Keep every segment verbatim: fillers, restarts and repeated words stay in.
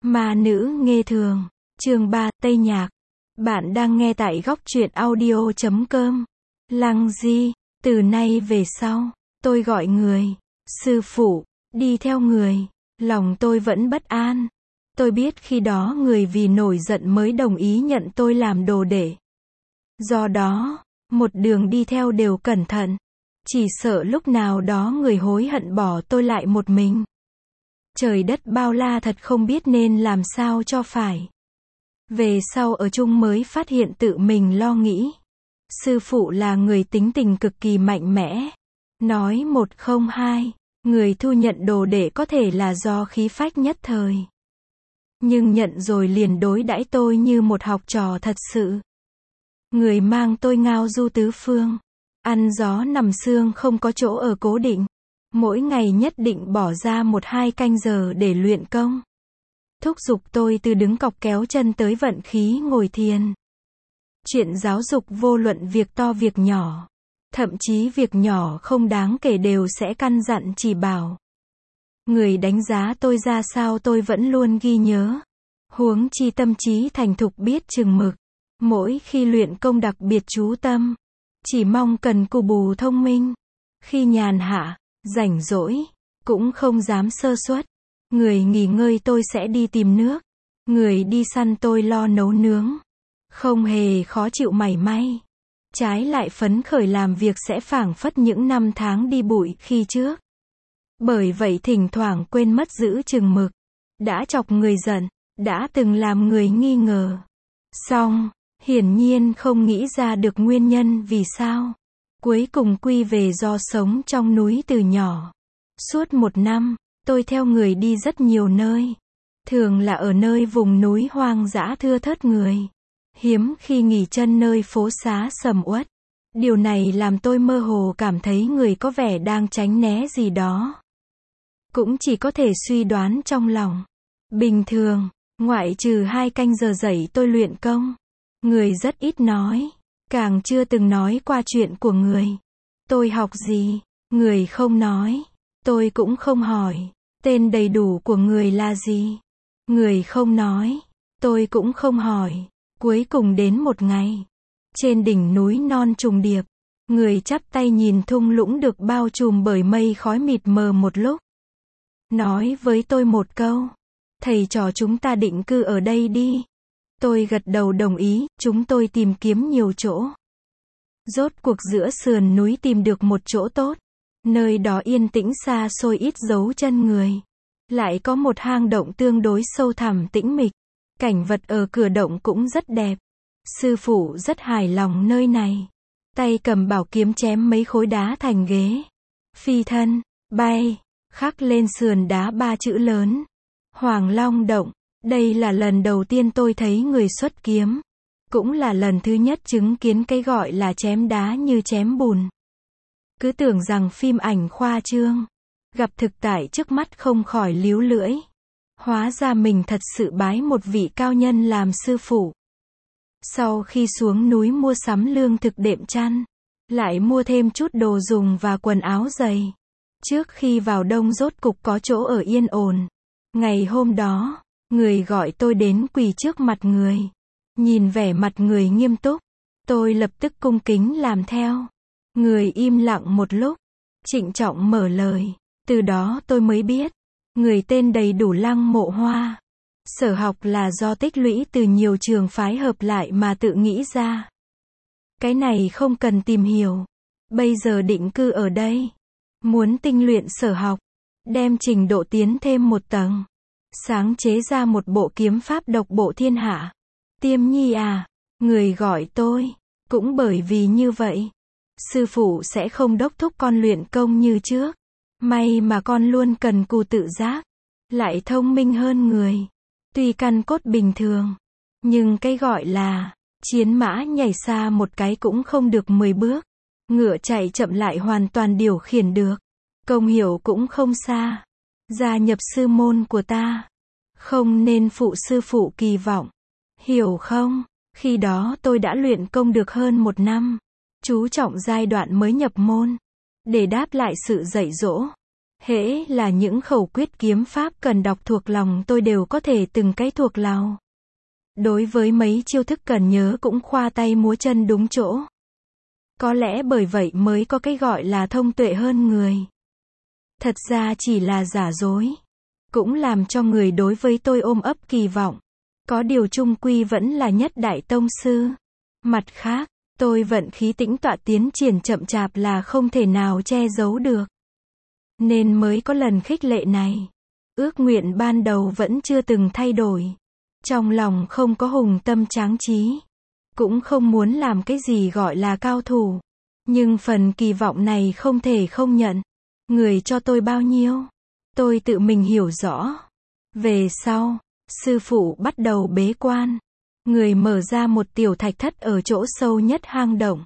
Ma nữ nghe thường, chương ba, Tây Nhạc. Bạn đang nghe tại góc truyện audio chấm com. Lăng Di, từ nay về sau, tôi gọi người, sư phụ, đi theo người, lòng tôi vẫn bất an. Tôi biết khi đó người vì nổi giận mới đồng ý nhận tôi làm đồ đệ. Do đó, một đường đi theo đều cẩn thận. Chỉ sợ lúc nào đó người hối hận bỏ tôi lại một mình. Trời đất bao la thật không biết nên làm sao cho phải. Về sau ở chung mới phát hiện tự mình lo nghĩ. Sư phụ là người tính tình cực kỳ mạnh mẽ. Nói một không hai, người thu nhận đồ đệ có thể là do khí phách nhất thời. Nhưng nhận rồi liền đối đãi tôi như một học trò thật sự. Người mang tôi ngao du tứ phương. Ăn gió nằm sương không có chỗ ở cố định. Mỗi ngày nhất định bỏ ra một hai canh giờ để luyện công. Thúc giục tôi từ đứng cọc kéo chân tới vận khí ngồi thiền. Chuyện giáo dục vô luận việc to việc nhỏ. Thậm chí việc nhỏ không đáng kể đều sẽ căn dặn chỉ bảo. Người đánh giá tôi ra sao tôi vẫn luôn ghi nhớ. Huống chi tâm trí thành thục biết chừng mực. Mỗi khi luyện công đặc biệt chú tâm. Chỉ mong cần cù bù thông minh. Khi nhàn hạ, rảnh rỗi, cũng không dám sơ suất. Người nghỉ ngơi tôi sẽ đi tìm nước. Người đi săn tôi lo nấu nướng. Không hề khó chịu mảy may. Trái lại phấn khởi làm việc sẽ phảng phất những năm tháng đi bụi khi trước. Bởi vậy thỉnh thoảng quên mất giữ chừng mực. Đã chọc người giận, đã từng làm người nghi ngờ. Xong, hiển nhiên không nghĩ ra được nguyên nhân vì sao. Cuối cùng quy về do sống trong núi từ nhỏ. Suốt một năm, tôi theo người đi rất nhiều nơi. Thường là ở nơi vùng núi hoang dã thưa thớt người. Hiếm khi nghỉ chân nơi phố xá sầm uất. Điều này làm tôi mơ hồ cảm thấy người có vẻ đang tránh né gì đó. Cũng chỉ có thể suy đoán trong lòng. Bình thường, ngoại trừ hai canh giờ dậy tôi luyện công. Người rất ít nói. Càng chưa từng nói qua chuyện của người. Tôi học gì? Người không nói. Tôi cũng không hỏi. Tên đầy đủ của người là gì? Người không nói. Tôi cũng không hỏi. Cuối cùng đến một ngày. Trên đỉnh núi non trùng điệp. Người chắp tay nhìn thung lũng được bao trùm bởi mây khói mịt mờ một lúc. Nói với tôi một câu. Thầy trò chúng ta định cư ở đây đi. Tôi gật đầu đồng ý, chúng tôi tìm kiếm nhiều chỗ. Rốt cuộc giữa sườn núi tìm được một chỗ tốt. Nơi đó yên tĩnh xa xôi ít dấu chân người. Lại có một hang động tương đối sâu thẳm tĩnh mịch. Cảnh vật ở cửa động cũng rất đẹp. Sư phụ rất hài lòng nơi này. Tay cầm bảo kiếm chém mấy khối đá thành ghế. Phi thân, bay, khắc lên sườn đá ba chữ lớn. Hoàng Long Động. Đây là lần đầu tiên tôi thấy người xuất kiếm. Cũng là lần thứ nhất chứng kiến cái gọi là chém đá như chém bùn. Cứ tưởng rằng phim ảnh khoa trương. Gặp thực tại trước mắt không khỏi líu lưỡi. Hóa ra mình thật sự bái một vị cao nhân làm sư phụ. Sau khi xuống núi mua sắm lương thực đệm chăn. Lại mua thêm chút đồ dùng và quần áo giày. Trước khi vào đông rốt cục có chỗ ở yên ổn. Ngày hôm đó. Người gọi tôi đến quỳ trước mặt người. Nhìn vẻ mặt người nghiêm túc. Tôi lập tức cung kính làm theo. Người im lặng một lúc. Trịnh trọng mở lời. Từ đó tôi mới biết. Người tên đầy đủ Lăng Mộ Hoa. Sở học là do tích lũy từ nhiều trường phái hợp lại mà tự nghĩ ra. Cái này không cần tìm hiểu. Bây giờ định cư ở đây. Muốn tinh luyện sở học. Đem trình độ tiến thêm một tầng. Sáng chế ra một bộ kiếm pháp độc bộ thiên hạ. Tiêm Nhi à, người gọi tôi, cũng bởi vì như vậy. Sư phụ sẽ không đốc thúc con luyện công như trước. May mà con luôn cần cù tự giác. Lại thông minh hơn người. Tuy căn cốt bình thường. Nhưng cái gọi là, chiến mã nhảy xa một cái cũng không được mười bước. Ngựa chạy chậm lại hoàn toàn điều khiển được. Công hiểu cũng không xa. Gia nhập sư môn của ta. Không nên phụ sư phụ kỳ vọng. Hiểu không? Khi đó tôi đã luyện công được hơn một năm. Chú trọng giai đoạn mới nhập môn. Để đáp lại sự dạy dỗ. Hễ là những khẩu quyết kiếm pháp cần đọc thuộc lòng tôi đều có thể từng cái thuộc lòng. Đối với mấy chiêu thức cần nhớ cũng khoa tay múa chân đúng chỗ. Có lẽ bởi vậy mới có cái gọi là thông tuệ hơn người. Thật ra chỉ là giả dối. Cũng làm cho người đối với tôi ôm ấp kỳ vọng. Có điều chung quy vẫn là nhất đại tông sư. Mặt khác, tôi vận khí tĩnh tọa tiến triển chậm chạp là không thể nào che giấu được. Nên mới có lần khích lệ này. Ước nguyện ban đầu vẫn chưa từng thay đổi. Trong lòng không có hùng tâm tráng trí. Cũng không muốn làm cái gì gọi là cao thủ. Nhưng phần kỳ vọng này không thể không nhận. Người cho tôi bao nhiêu? Tôi tự mình hiểu rõ. Về sau, sư phụ bắt đầu bế quan. Người mở ra một tiểu thạch thất ở chỗ sâu nhất hang động.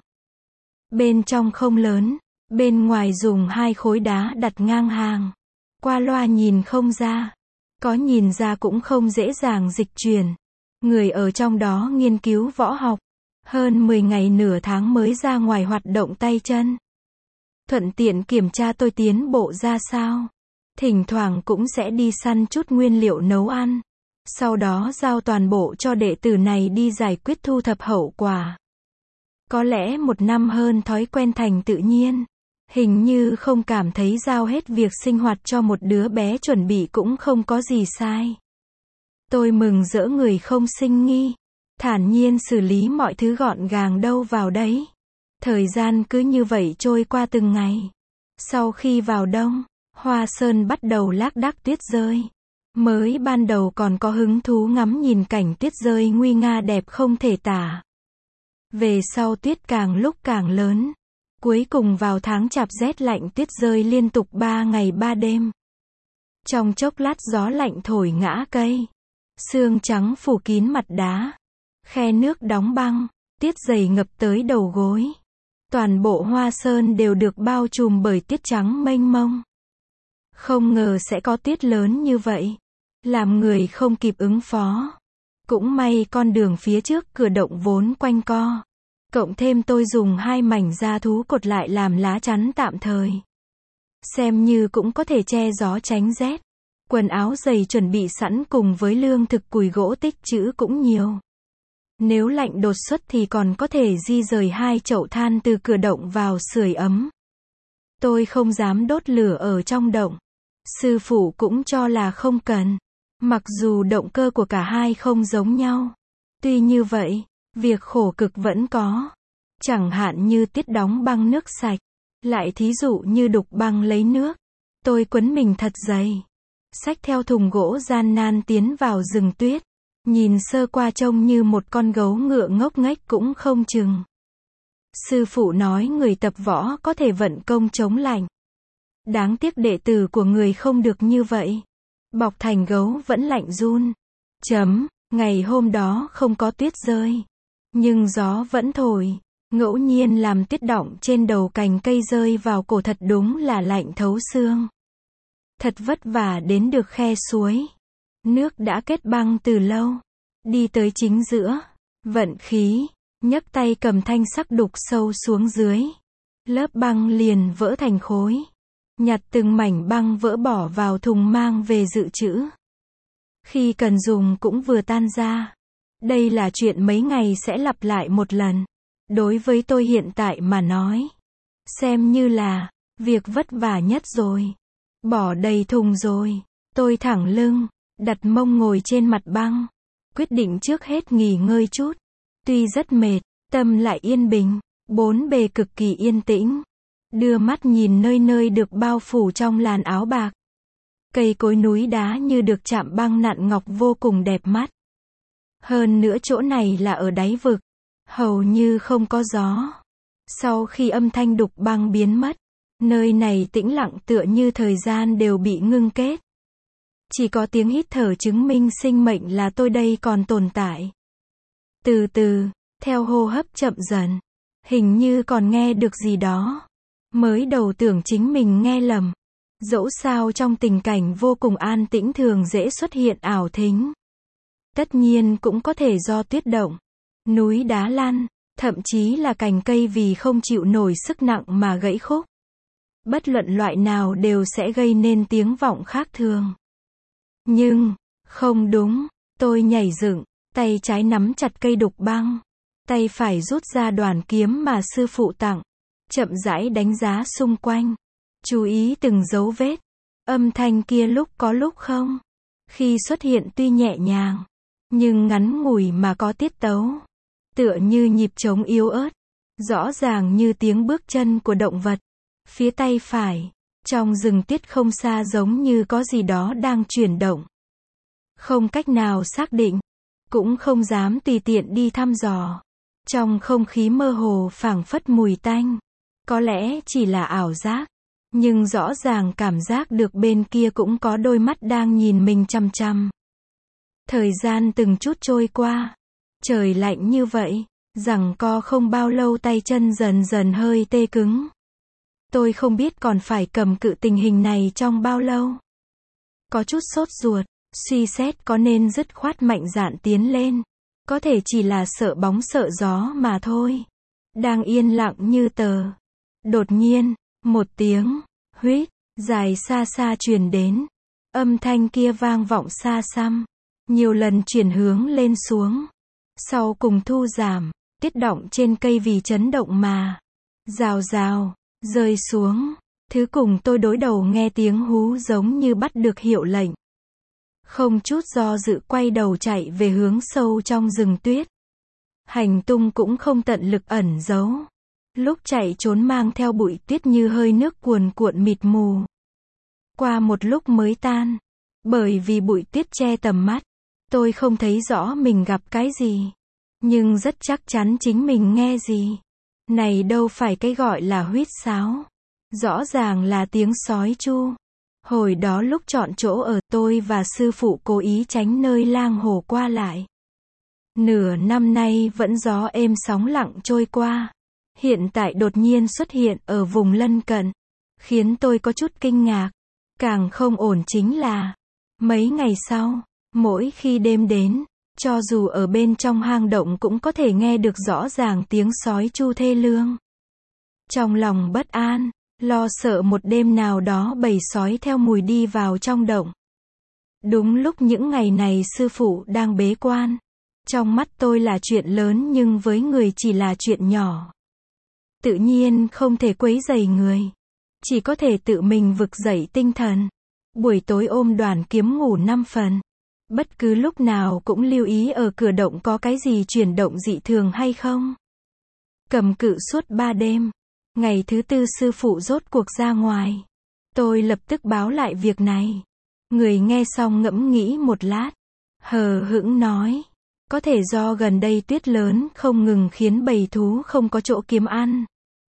Bên trong không lớn, bên ngoài dùng hai khối đá đặt ngang hàng. Qua loa nhìn không ra. Có nhìn ra cũng không dễ dàng dịch chuyển. Người ở trong đó nghiên cứu võ học. Hơn mười ngày nửa tháng mới ra ngoài hoạt động tay chân. Thuận tiện kiểm tra tôi tiến bộ ra sao. Thỉnh thoảng cũng sẽ đi săn chút nguyên liệu nấu ăn. Sau đó giao toàn bộ cho đệ tử này đi giải quyết thu thập hậu quả. Có lẽ một năm hơn thói quen thành tự nhiên. Hình như không cảm thấy giao hết việc sinh hoạt cho một đứa bé chuẩn bị cũng không có gì sai. Tôi mừng rỡ người không sinh nghi. Thản nhiên xử lý mọi thứ gọn gàng đâu vào đấy. Thời gian cứ như vậy trôi qua từng ngày. Sau khi vào đông, Hoa Sơn bắt đầu lác đác tuyết rơi. Mới ban đầu còn có hứng thú ngắm nhìn cảnh tuyết rơi nguy nga đẹp không thể tả. Về sau tuyết càng lúc càng lớn. Cuối cùng vào tháng chạp rét lạnh tuyết rơi liên tục ba ngày ba đêm. Trong chốc lát gió lạnh thổi ngã cây. Sương trắng phủ kín mặt đá. Khe nước đóng băng, tuyết dày ngập tới đầu gối. Toàn bộ Hoa Sơn đều được bao trùm bởi tuyết trắng mênh mông. Không ngờ sẽ có tuyết lớn như vậy. Làm người không kịp ứng phó. Cũng may con đường phía trước cửa động vốn quanh co. Cộng thêm tôi dùng hai mảnh da thú cột lại làm lá chắn tạm thời. Xem như cũng có thể che gió tránh rét. Quần áo dày chuẩn bị sẵn cùng với lương thực củi gỗ tích trữ cũng nhiều. Nếu lạnh đột xuất thì còn có thể di rời hai chậu than từ cửa động vào sưởi ấm. Tôi không dám đốt lửa ở trong động. Sư phụ cũng cho là không cần. Mặc dù động cơ của cả hai không giống nhau. Tuy như vậy, việc khổ cực vẫn có. Chẳng hạn như tiết đóng băng nước sạch. Lại thí dụ như đục băng lấy nước. Tôi quấn mình thật dày. Xách theo thùng gỗ gian nan tiến vào rừng tuyết. Nhìn sơ qua trông như một con gấu ngựa ngốc nghếch cũng không chừng. Sư phụ nói người tập võ có thể vận công chống lạnh. Đáng tiếc đệ tử của người không được như vậy. Bọc thành gấu vẫn lạnh run. Chấm, ngày hôm đó không có tuyết rơi. Nhưng gió vẫn thổi. Ngẫu nhiên làm tuyết đọng trên đầu cành cây rơi vào cổ thật đúng là lạnh thấu xương. Thật vất vả đến được khe suối. Nước đã kết băng từ lâu. Đi tới chính giữa. Vận khí. Nhấc tay cầm thanh sắc đục sâu xuống dưới. Lớp băng liền vỡ thành khối. Nhặt từng mảnh băng vỡ bỏ vào thùng mang về dự trữ. Khi cần dùng cũng vừa tan ra. Đây là chuyện mấy ngày sẽ lặp lại một lần. Đối với tôi hiện tại mà nói. Xem như là việc vất vả nhất rồi. Bỏ đầy thùng rồi. Tôi thẳng lưng. Đặt mông ngồi trên mặt băng. Quyết định trước hết nghỉ ngơi chút. Tuy rất mệt, tâm lại yên bình. Bốn bề cực kỳ yên tĩnh. Đưa mắt nhìn nơi nơi được bao phủ trong làn áo bạc. Cây cối núi đá như được chạm băng nặn ngọc vô cùng đẹp mắt. Hơn nữa chỗ này là ở đáy vực. Hầu như không có gió. Sau khi âm thanh đục băng biến mất, nơi này tĩnh lặng tựa như thời gian đều bị ngưng kết. Chỉ có tiếng hít thở chứng minh sinh mệnh là tôi đây còn tồn tại. Từ từ, theo hô hấp chậm dần, hình như còn nghe được gì đó. Mới đầu tưởng chính mình nghe lầm. Dẫu sao trong tình cảnh vô cùng an tĩnh thường dễ xuất hiện ảo thính. Tất nhiên cũng có thể do tuyết động, núi đá lăn, thậm chí là cành cây vì không chịu nổi sức nặng mà gãy khúc. Bất luận loại nào đều sẽ gây nên tiếng vọng khác thường. Nhưng, không đúng, tôi nhảy dựng, tay trái nắm chặt cây đục băng, tay phải rút ra đoàn kiếm mà sư phụ tặng, chậm rãi đánh giá xung quanh, chú ý từng dấu vết. Âm thanh kia lúc có lúc không. Khi xuất hiện tuy nhẹ nhàng, nhưng ngắn ngủi mà có tiết tấu. Tựa như nhịp trống yếu ớt, rõ ràng như tiếng bước chân của động vật. Phía tay phải, trong rừng tuyết không xa giống như có gì đó đang chuyển động. Không cách nào xác định, cũng không dám tùy tiện đi thăm dò. Trong không khí mơ hồ phảng phất mùi tanh. Có lẽ chỉ là ảo giác, nhưng rõ ràng cảm giác được bên kia cũng có đôi mắt đang nhìn mình chằm chằm. Thời gian từng chút trôi qua, trời lạnh như vậy, giằng co không bao lâu tay chân dần dần hơi tê cứng. Tôi không biết còn phải cầm cự tình hình này trong bao lâu. Có chút sốt ruột, suy xét có nên dứt khoát mạnh dạn tiến lên. Có thể chỉ là sợ bóng sợ gió mà thôi. Đang yên lặng như tờ. Đột nhiên, một tiếng, huýt, dài xa xa truyền đến. Âm thanh kia vang vọng xa xăm. Nhiều lần chuyển hướng lên xuống. Sau cùng thu giảm, tiết động trên cây vì chấn động mà. Rào rào, rơi xuống. Thứ cùng tôi đối đầu nghe tiếng hú giống như bắt được hiệu lệnh. Không chút do dự quay đầu chạy về hướng sâu trong rừng tuyết. Hành tung cũng không tận lực ẩn giấu. Lúc chạy trốn mang theo bụi tuyết như hơi nước cuồn cuộn mịt mù. Qua một lúc mới tan. Bởi vì bụi tuyết che tầm mắt, tôi không thấy rõ mình gặp cái gì. Nhưng rất chắc chắn chính mình nghe gì. Này đâu phải cái gọi là huýt sáo. Rõ ràng là tiếng sói chu. Hồi đó lúc chọn chỗ ở, tôi và sư phụ cố ý tránh nơi lang hồ qua lại. Nửa năm nay vẫn gió êm sóng lặng trôi qua. Hiện tại đột nhiên xuất hiện ở vùng lân cận. Khiến tôi có chút kinh ngạc. Càng không ổn chính là, mấy ngày sau, mỗi khi đêm đến, cho dù ở bên trong hang động cũng có thể nghe được rõ ràng tiếng sói chu thê lương. Trong lòng bất an, lo sợ một đêm nào đó bầy sói theo mùi đi vào trong động. Đúng lúc những ngày này sư phụ đang bế quan. Trong mắt tôi là chuyện lớn nhưng với người chỉ là chuyện nhỏ. Tự nhiên không thể quấy rầy người. Chỉ có thể tự mình vực dậy tinh thần. Buổi tối ôm đoàn kiếm ngủ năm phần. Bất cứ lúc nào cũng lưu ý ở cửa động có cái gì chuyển động dị thường hay không. Cầm cự suốt ba đêm. Ngày thứ tư sư phụ rốt cuộc ra ngoài. Tôi lập tức báo lại việc này. Người nghe xong ngẫm nghĩ một lát. Hờ hững nói. Có thể do gần đây tuyết lớn không ngừng khiến bầy thú không có chỗ kiếm ăn.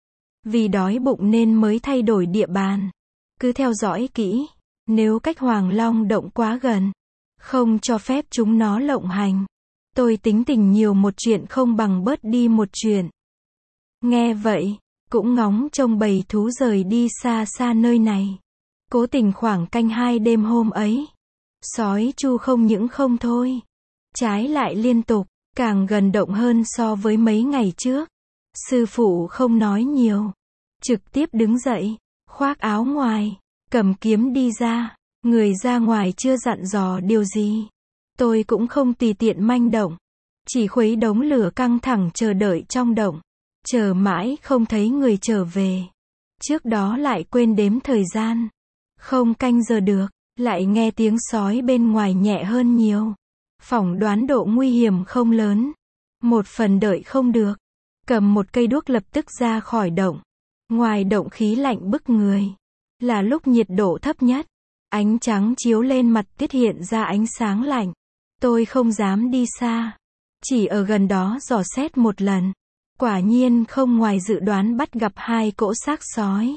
Vì đói bụng nên mới thay đổi địa bàn. Cứ theo dõi kỹ. Nếu cách Hoàng Long động quá gần, không cho phép chúng nó lộng hành. Tôi tính tình nhiều một chuyện không bằng bớt đi một chuyện. Nghe vậy, cũng ngóng trông bầy thú rời đi xa xa nơi này. Cố tình khoảng canh hai đêm hôm ấy. Sói chu không những không thôi. Trái lại liên tục, càng gần động hơn so với mấy ngày trước. Sư phụ không nói nhiều. Trực tiếp đứng dậy, khoác áo ngoài, cầm kiếm đi ra. Người ra ngoài chưa dặn dò điều gì. Tôi cũng không tùy tiện manh động. Chỉ khuấy đống lửa căng thẳng chờ đợi trong động. Chờ mãi không thấy người trở về. Trước đó lại quên đếm thời gian. Không canh giờ được, lại nghe tiếng sói bên ngoài nhẹ hơn nhiều. Phỏng đoán độ nguy hiểm không lớn. Một phần đợi không được. Cầm một cây đuốc lập tức ra khỏi động. Ngoài động khí lạnh bức người. Là lúc nhiệt độ thấp nhất. Ánh trắng chiếu lên mặt tuyết hiện ra ánh sáng lạnh. Tôi không dám đi xa. Chỉ ở gần đó dò xét một lần. Quả nhiên không ngoài dự đoán bắt gặp hai cỗ xác sói.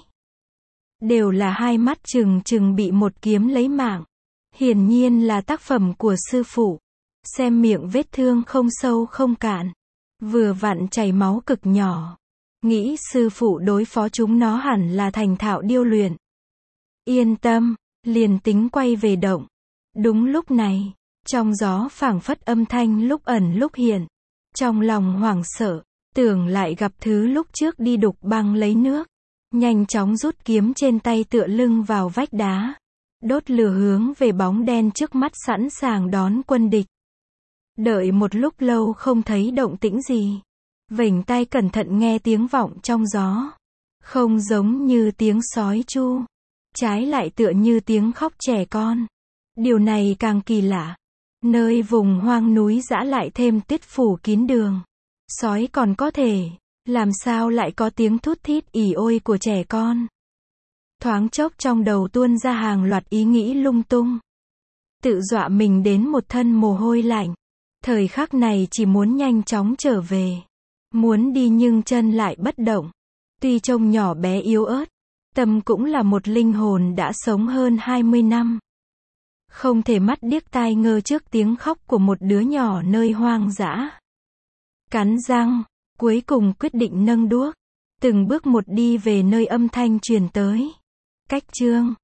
Đều là hai mắt trừng trừng bị một kiếm lấy mạng. Hiển nhiên là tác phẩm của sư phụ. Xem miệng vết thương không sâu không cạn. Vừa vặn chảy máu cực nhỏ. Nghĩ sư phụ đối phó chúng nó hẳn là thành thạo điêu luyện. Yên tâm, liền tính quay về động. Đúng lúc này, trong gió phảng phất âm thanh lúc ẩn lúc hiện. Trong lòng hoảng sợ, tưởng lại gặp thứ lúc trước đi đục băng lấy nước. nhanh chóng rút kiếm trên tay tựa lưng vào vách đá, đốt lửa hướng về bóng đen trước mắt sẵn sàng đón quân địch. Đợi một lúc lâu không thấy động tĩnh gì. Vểnh tai cẩn thận nghe tiếng vọng trong gió. Không giống như tiếng sói tru. Trái lại tựa như tiếng khóc trẻ con. Điều này càng kỳ lạ. Nơi vùng hoang núi dã lại thêm tuyết phủ kín đường. Sói còn có thể. Làm sao lại có tiếng thút thít ỉ ôi của trẻ con. Thoáng chốc trong đầu tuôn ra hàng loạt ý nghĩ lung tung. Tự dọa mình đến một thân mồ hôi lạnh. Thời khắc này chỉ muốn nhanh chóng trở về. Muốn đi nhưng chân lại bất động. Tuy trông nhỏ bé yếu ớt, tâm cũng là một linh hồn đã sống hơn hai mươi năm. Không thể mắt điếc tai ngơ trước tiếng khóc của một đứa nhỏ nơi hoang dã. Cắn răng, cuối cùng quyết định nâng đuốc. Từng bước một đi về nơi âm thanh truyền tới. Cách chương